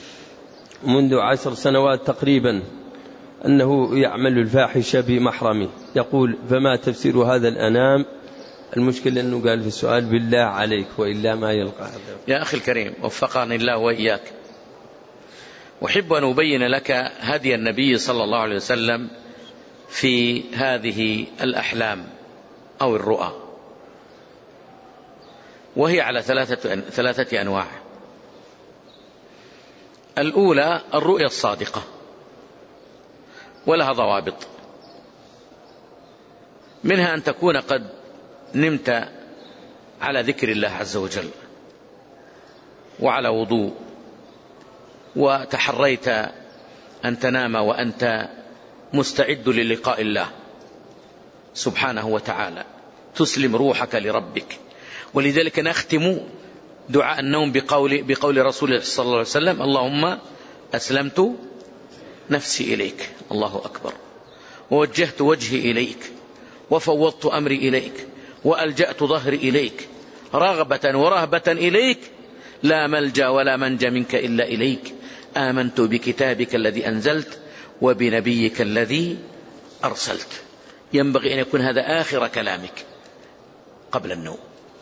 منذ 10 سنوات تقريبا أنه يعمل الفاحشة بمحرمه. يقول: فما تفسير هذا الأنام؟ المشكلة أنه قال في السؤال: بالله عليك وإلا ما يلقى هذا. يا أخي الكريم، وفقني الله وإياك، أحب أن أبين لك هدي النبي صلى الله عليه وسلم في هذه الأحلام أو الرؤى، وهي على ثلاثة أنواع. الأولى الرؤيا الصادقة، ولها ضوابط، منها أن تكون قد نمت على ذكر الله عز وجل وعلى وضوء، وتحريت أن تنام وأنت مستعد للقاء الله سبحانه وتعالى، تسلم روحك لربك. ولذلك نختم دعاء النوم بقول رسول الله صلى الله عليه وسلم: اللهم أسلمت نفسي إليك، الله أكبر، ووجهت وجهي إليك، وفوضت أمري إليك، وألجأت ظهري إليك، رغبة ورهبة إليك، لا ملجأ ولا منجى منك إلا إليك، آمنت بكتابك الذي أنزلت وبنبيك الذي أرسلت. ينبغي أن يكون هذا آخر كلامك قبل النوم،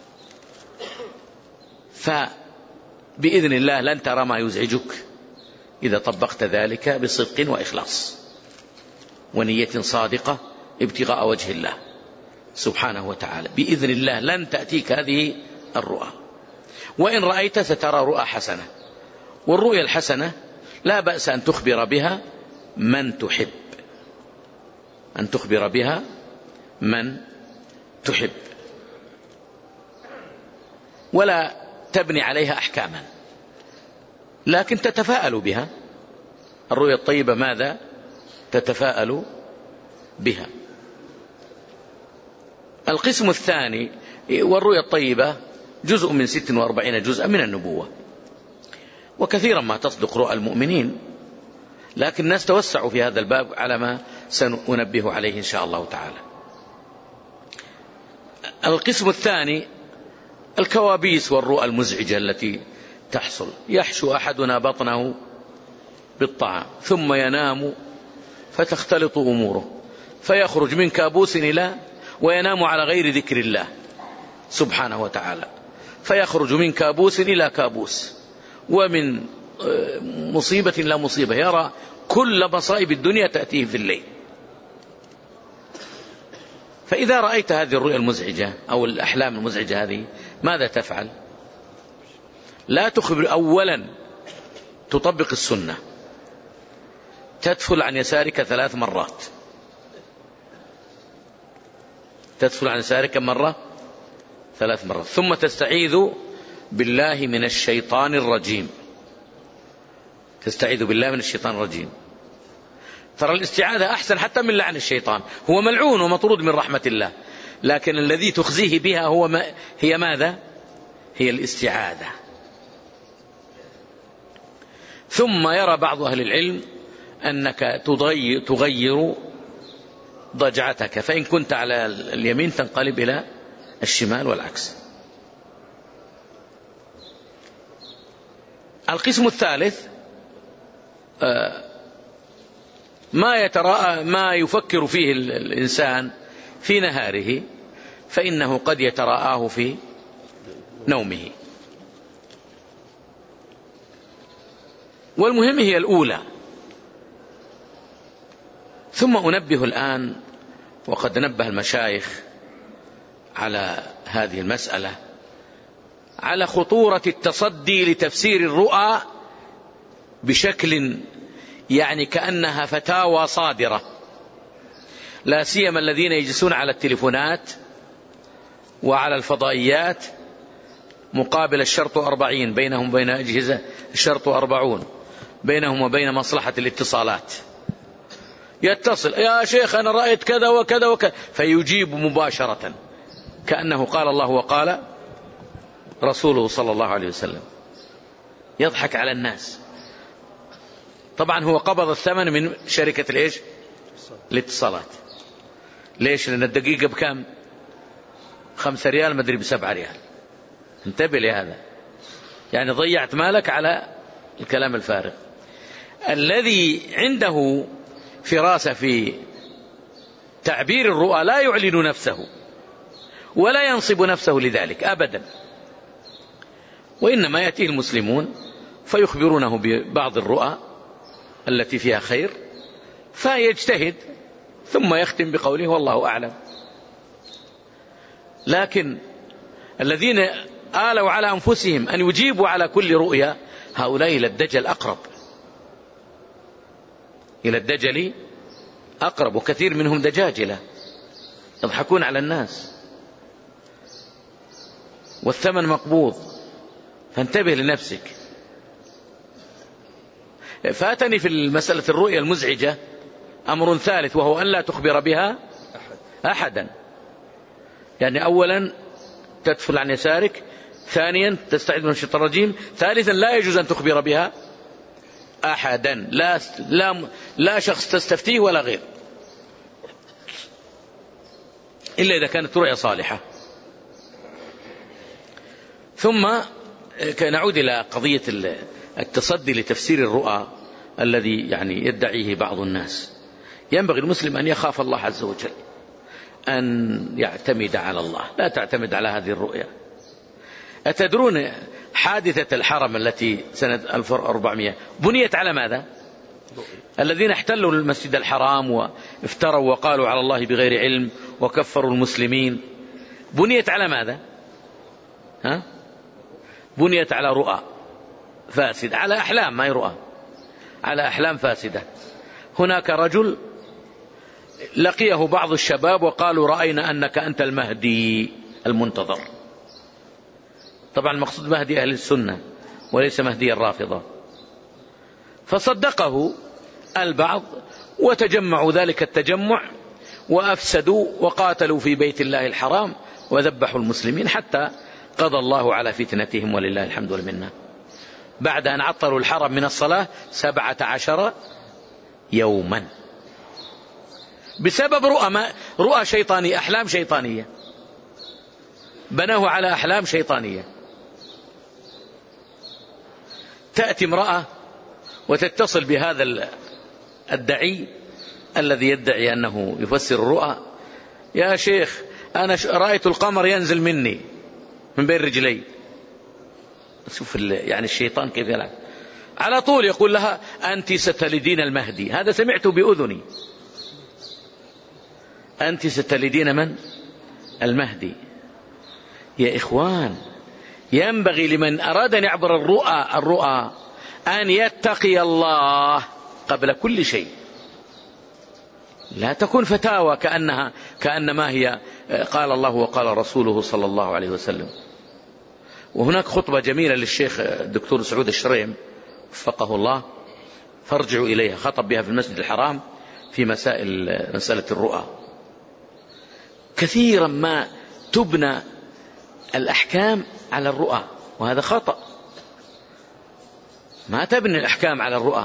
فبإذن الله لن ترى ما يزعجك إذا طبقت ذلك بصدق وإخلاص ونية صادقة ابتغاء وجه الله سبحانه وتعالى. بإذن الله لن تأتيك هذه الرؤى، وإن رأيت سترى رؤى حسنة. والرؤيا الحسنة لا بأس أن تخبر بها من تحب، أن تخبر بها من تحب، ولا تبني عليها أحكاما، لكن تتفاءل بها. الرؤيا الطيبة ماذا تتفاءل بها؟ القسم الثاني، والرؤيا الطيبة جزء من 46 جزءا من النبوة، وكثيرا ما تصدق رؤى المؤمنين، لكن الناس توسعوا في هذا الباب على ما سننبه عليه إن شاء الله تعالى. القسم الثاني الكوابيس والرؤى المزعجة التي تحصل. يحشو أحدنا بطنه بالطعام ثم ينام فتختلط أموره، فيخرج من كابوس إلى وينام على غير ذكر الله سبحانه وتعالى، فيخرج من كابوس إلى كابوس، ومن مصيبة لا مصيبة، يرى كل مصائب الدنيا تأتيه في الليل. فإذا رأيت هذه الرؤيا المزعجة أو الأحلام المزعجة هذه ماذا تفعل؟ لا تخبر. أولا تطبق السنة، تدفل عن يسارك 3 مرات. تدفل عن يسارك مرة 3 مرات، ثم تستعيذ بالله من الشيطان الرجيم. تستعيذ بالله من الشيطان الرجيم. ترى الاستعاذة أحسن حتى من لعن الشيطان، هو ملعون ومطرود من رحمة الله، لكن الذي تخزيه بها هي ماذا؟ هي الاستعاذة. ثم يرى بعض أهل العلم أنك تغير ضجعتك، فإن كنت على اليمين تنقلب إلى الشمال والعكس. القسم الثالث ما يفكر فيه الإنسان في نهاره، فإنه قد يتراءاه في نومه. والمهم هي الأولى. ثم أنبه الآن، وقد نبه المشايخ على هذه المسألة، على خطورة التصدي لتفسير الرؤى بشكل يعني كأنها فتاوى صادرة، لا سيما الذين يجلسون على التليفونات وعلى الفضائيات مقابل الشرط 40 بينهم وبين أجهزة الشرط 40 بينهم وبين مصلحة الاتصالات. يتصل: يا شيخ أنا رأيت كذا وكذا وكذا، فيجيب مباشرة كأنه قال الله وقال رسوله صلى الله عليه وسلم. يضحك على الناس. طبعا هو قبض الثمن من شركة الاتصالات. ليش؟ لأن الدقيقة بكام؟ 5 ريال، ما أدري ب7 ريال. انتبه لهذا، يعني ضيعت مالك على الكلام الفارغ. الذي عنده فراسة في تعبير الرؤى لا يعلن نفسه ولا ينصب نفسه لذلك أبدا، وإنما يأتيه المسلمون فيخبرونه ببعض الرؤى التي فيها خير فيجتهد، ثم يختم بقوله والله أعلم. لكن الذين آلوا على أنفسهم أن يجيبوا على كل رؤيا، هؤلاء إلى الدجل أقرب، إلى الدجل أقرب، وكثير منهم دجاجلة يضحكون على الناس والثمن مقبوض. فانتبه لنفسك. فاتني في المسألة الرؤيا المزعجة أمر ثالث، وهو أن لا تخبر بها أحدا. يعني أولا تدفل عن يسارك، ثانيا تستعيذ من الشيطان الرجيم، ثالثا لا يجوز أن تخبر بها أحدا، لا شخص تستفتيه ولا غير، إلا إذا كانت رؤيا صالحة. ثم نعود إلى قضية التصدي لتفسير الرؤى الذي يعني يدعيه بعض الناس. ينبغي المسلم أن يخاف الله عز وجل، أن يعتمد على الله، لا تعتمد على هذه الرؤيا. أتدرون حادثة الحرم التي سنة 1400 بنيت على ماذا؟ الذين احتلوا المسجد الحرام وافتروا وقالوا على الله بغير علم وكفروا المسلمين، بنيت على ماذا؟ بنيت على رؤى فاسدة، على أحلام، ما هي رؤى، على أحلام فاسدة. هناك رجل لقيه بعض الشباب وقالوا رأينا أنك أنت المهدي المنتظر. طبعا المقصود مهدي أهل السنة وليس مهدي الرافضة. فصدقه البعض وتجمعوا ذلك التجمع وأفسدوا وقاتلوا في بيت الله الحرام وذبحوا المسلمين، حتى قضى الله على فتنتهم ولله الحمد والمنة، بعد أن عطلوا الحرم من الصلاة 17 يوما بسبب رؤى شيطانية، أحلام شيطانية، بناه على أحلام شيطانية. تأتي امرأة وتتصل بهذا الدعي الذي يدعي أنه يفسر الرؤى: يا شيخ أنا رأيت القمر ينزل مني من بين رجلي. شوف يعني الشيطان كيف يلعب، على طول يقول لها: أنت ستلدين المهدي. هذا سمعته بأذني، أنت ستلدين من؟ المهدي. يا إخوان، ينبغي لمن أراد أن يعبر الرؤى أن يتقي الله قبل كل شيء. لا تكون فتاوى كأنما هي قال الله وقال رسوله صلى الله عليه وسلم. وهناك خطبة جميلة للشيخ الدكتور سعود الشريم وفقه الله، فارجعوا إليها، خطب بها في المسجد الحرام في مسألة الرؤى. كثيرا ما تبنى الأحكام على الرؤى، وهذا خطأ. ما تبني الأحكام على الرؤى.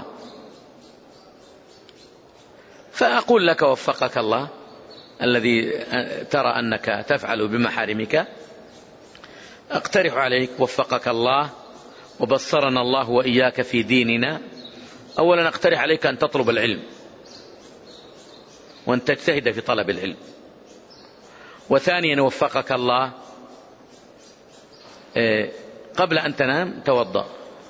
فأقول لك وفقك الله، الذي ترى أنك تفعل بمحارمك، أقترح عليك وفقك الله وبصرنا الله وإياك في ديننا، أولا أقترح عليك أن تطلب العلم وأن تجتهد في طلب العلم. وثانيا وفقك الله، قبل أن تنام توضأ،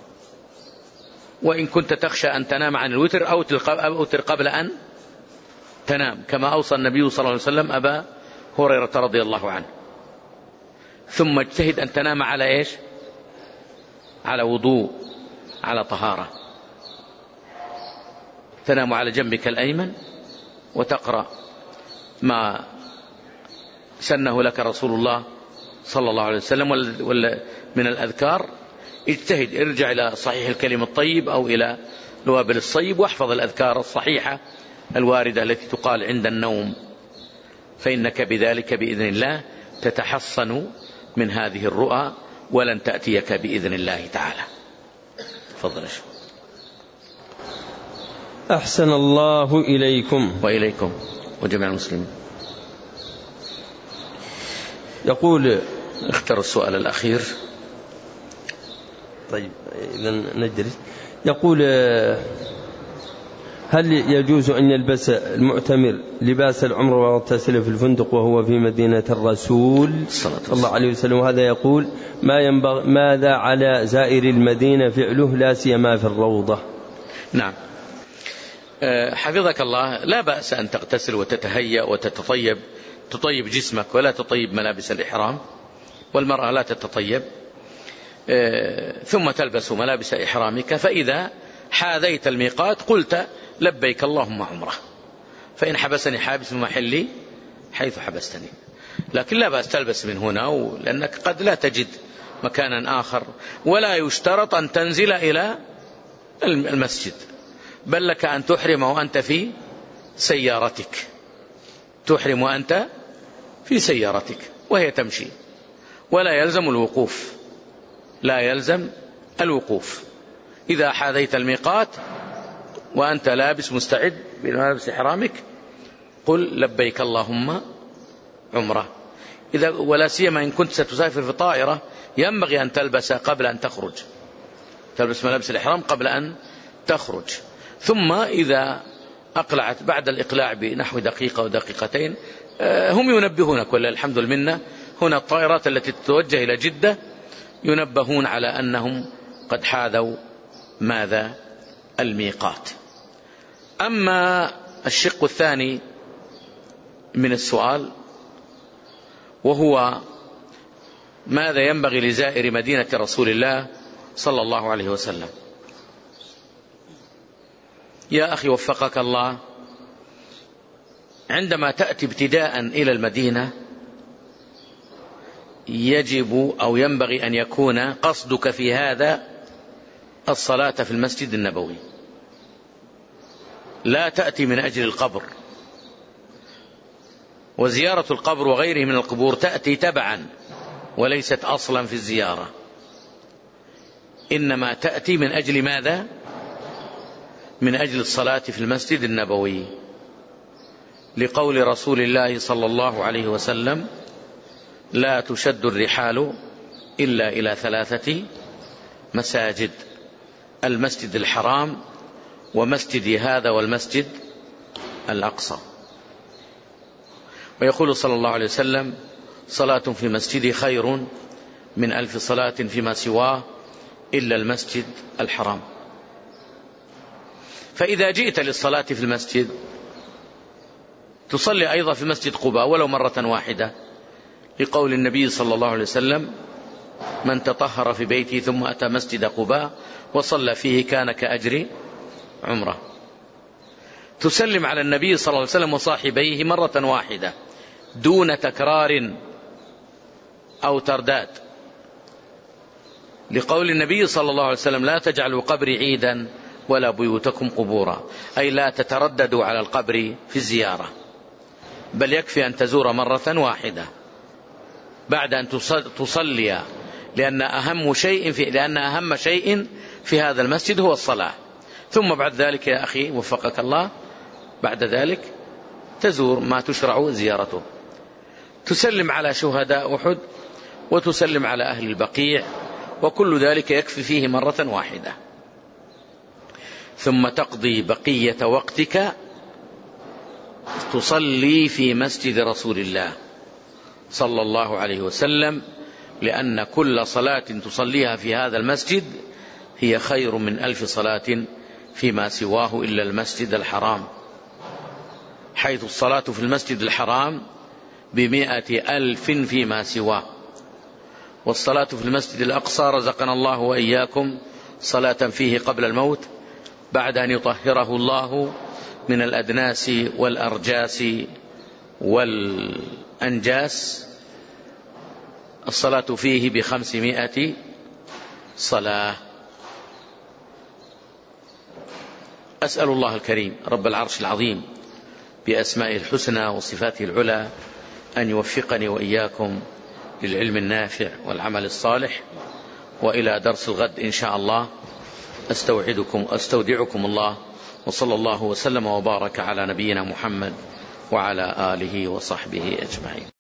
وإن كنت تخشى أن تنام عن الوتر أوتر قبل أن تنام، كما أوصى النبي صلى الله عليه وسلم أبا هريرة رضي الله عنه. ثم اجتهد أن تنام على إيش؟ على وضوء، على طهارة. تنام على جنبك الأيمن وتقرأ ما سنه لك رسول الله صلى الله عليه وسلم من الأذكار. اجتهد، ارجع إلى صحيح الكلم الطيب أو إلى الوابل الصيب، واحفظ الأذكار الصحيحة الواردة التي تقال عند النوم، فإنك بذلك بإذن الله تتحصن من هذه الرؤى ولن تأتيك بإذن الله تعالى. تفضل. أحسن الله إليكم وإليكم وجميع المسلمين. يقول: اختر السؤال الأخير. طيب إذا نجلس. يقول: هل يجوز أن يلبس المعتمر لباس العمر ويغتسل في الفندق وهو في مدينة الرسول صلى الله عليه وسلم؟ وهذا يقول: ماذا على زائر المدينة فعله لا سيما في الروضة؟ نعم، حفظك الله، لا بأس أن تغتسل وتتهيأ وتتطيب، تطيب جسمك ولا تطيب ملابس الإحرام، والمرأة لا تتطيب، ثم تلبس ملابس إحرامك. فإذا حاذيت الميقات قلت: لبيك اللهم عمره، فإن حبسني حابس من محلي حيث حبستني. لكن لا بأس تلبس من هنا، لأنك قد لا تجد مكانا آخر، ولا يشترط أن تنزل إلى المسجد، بل لك أن تحرم وأنت في سيارتك، تحرم وأنت في سيارتك وهي تمشي، ولا يلزم الوقوف، لا يلزم الوقوف. إذا حاذيت الميقات وأنت لابس مستعد بملابس إحرامك قل: لبيك اللهم عمره. ولا سيما إن كنت ستسافر في طائرة، ينبغي أن تلبس قبل أن تخرج، تلبس ملابس الإحرام قبل أن تخرج. ثم إذا أقلعت بعد الإقلاع بنحو دقيقة ودقيقتين، هم ينبهونك، ولا الحمد لله، هنا الطائرات التي تتوجه إلى جدة ينبهون على أنهم قد حاذوا ماذا؟ الميقات. أما الشق الثاني من السؤال، وهو ماذا ينبغي لزائر مدينة رسول الله صلى الله عليه وسلم؟ يا أخي وفقك الله، عندما تأتي ابتداء إلى المدينة يجب أو ينبغي أن يكون قصدك في هذا الصلاة في المسجد النبوي، لا تأتي من أجل القبر، وزيارة القبر وغيره من القبور تأتي تبعا وليست أصلا في الزيارة، إنما تأتي من أجل ماذا؟ من أجل الصلاة في المسجد النبوي، لقول رسول الله صلى الله عليه وسلم: لا تشد الرحال إلا إلى 3 مساجد: المسجد الحرام، ومسجد هذا، والمسجد الأقصى. ويقول صلى الله عليه وسلم: صلاة في مسجدي خير من 1000 صلاة فيما سواه إلا المسجد الحرام. فإذا جئت للصلاة في المسجد تصلي أيضا في مسجد قباء ولو مرة واحدة، لقول النبي صلى الله عليه وسلم: من تطهر في بيته ثم أتى مسجد قباء وصلى فيه كان كأجر عمره. تسلم على النبي صلى الله عليه وسلم وصاحبيه مرة واحدة دون تكرار أو ترداد، لقول النبي صلى الله عليه وسلم: لا تجعلوا قبري عيدا ولا بيوتكم قبورا، أي لا تترددوا على القبر في الزيارة، بل يكفي أن تزور مرة واحدة بعد أن تصلي، لأن أهم شيء في هذا المسجد هو الصلاة. ثم بعد ذلك يا أخي وفقك الله، بعد ذلك تزور ما تشرع زيارته. تسلم على شهداء أحد وتسلم على أهل البقيع، وكل ذلك يكفي فيه مرة واحدة. ثم تقضي بقية وقتك تصلي في مسجد رسول الله صلى الله عليه وسلم، لأن كل صلاة تصليها في هذا المسجد هي خير من 1000 صلاة فيما سواه إلا المسجد الحرام، حيث الصلاة في المسجد الحرام ب100,000 فيما سواه. والصلاة في المسجد الأقصى رزقنا الله وإياكم صلاة فيه قبل الموت بعد أن يطهره الله من الأدناس والأرجاس والأنجاس، الصلاة فيه ب500 صلاة. أسأل الله الكريم رب العرش العظيم بأسمائه الحسنى وصفاته العلى أن يوفقني وإياكم للعلم النافع والعمل الصالح. وإلى درس الغد إن شاء الله أستودعكم الله، وصلى الله وسلم وبارك على نبينا محمد وعلى آله وصحبه أجمعين.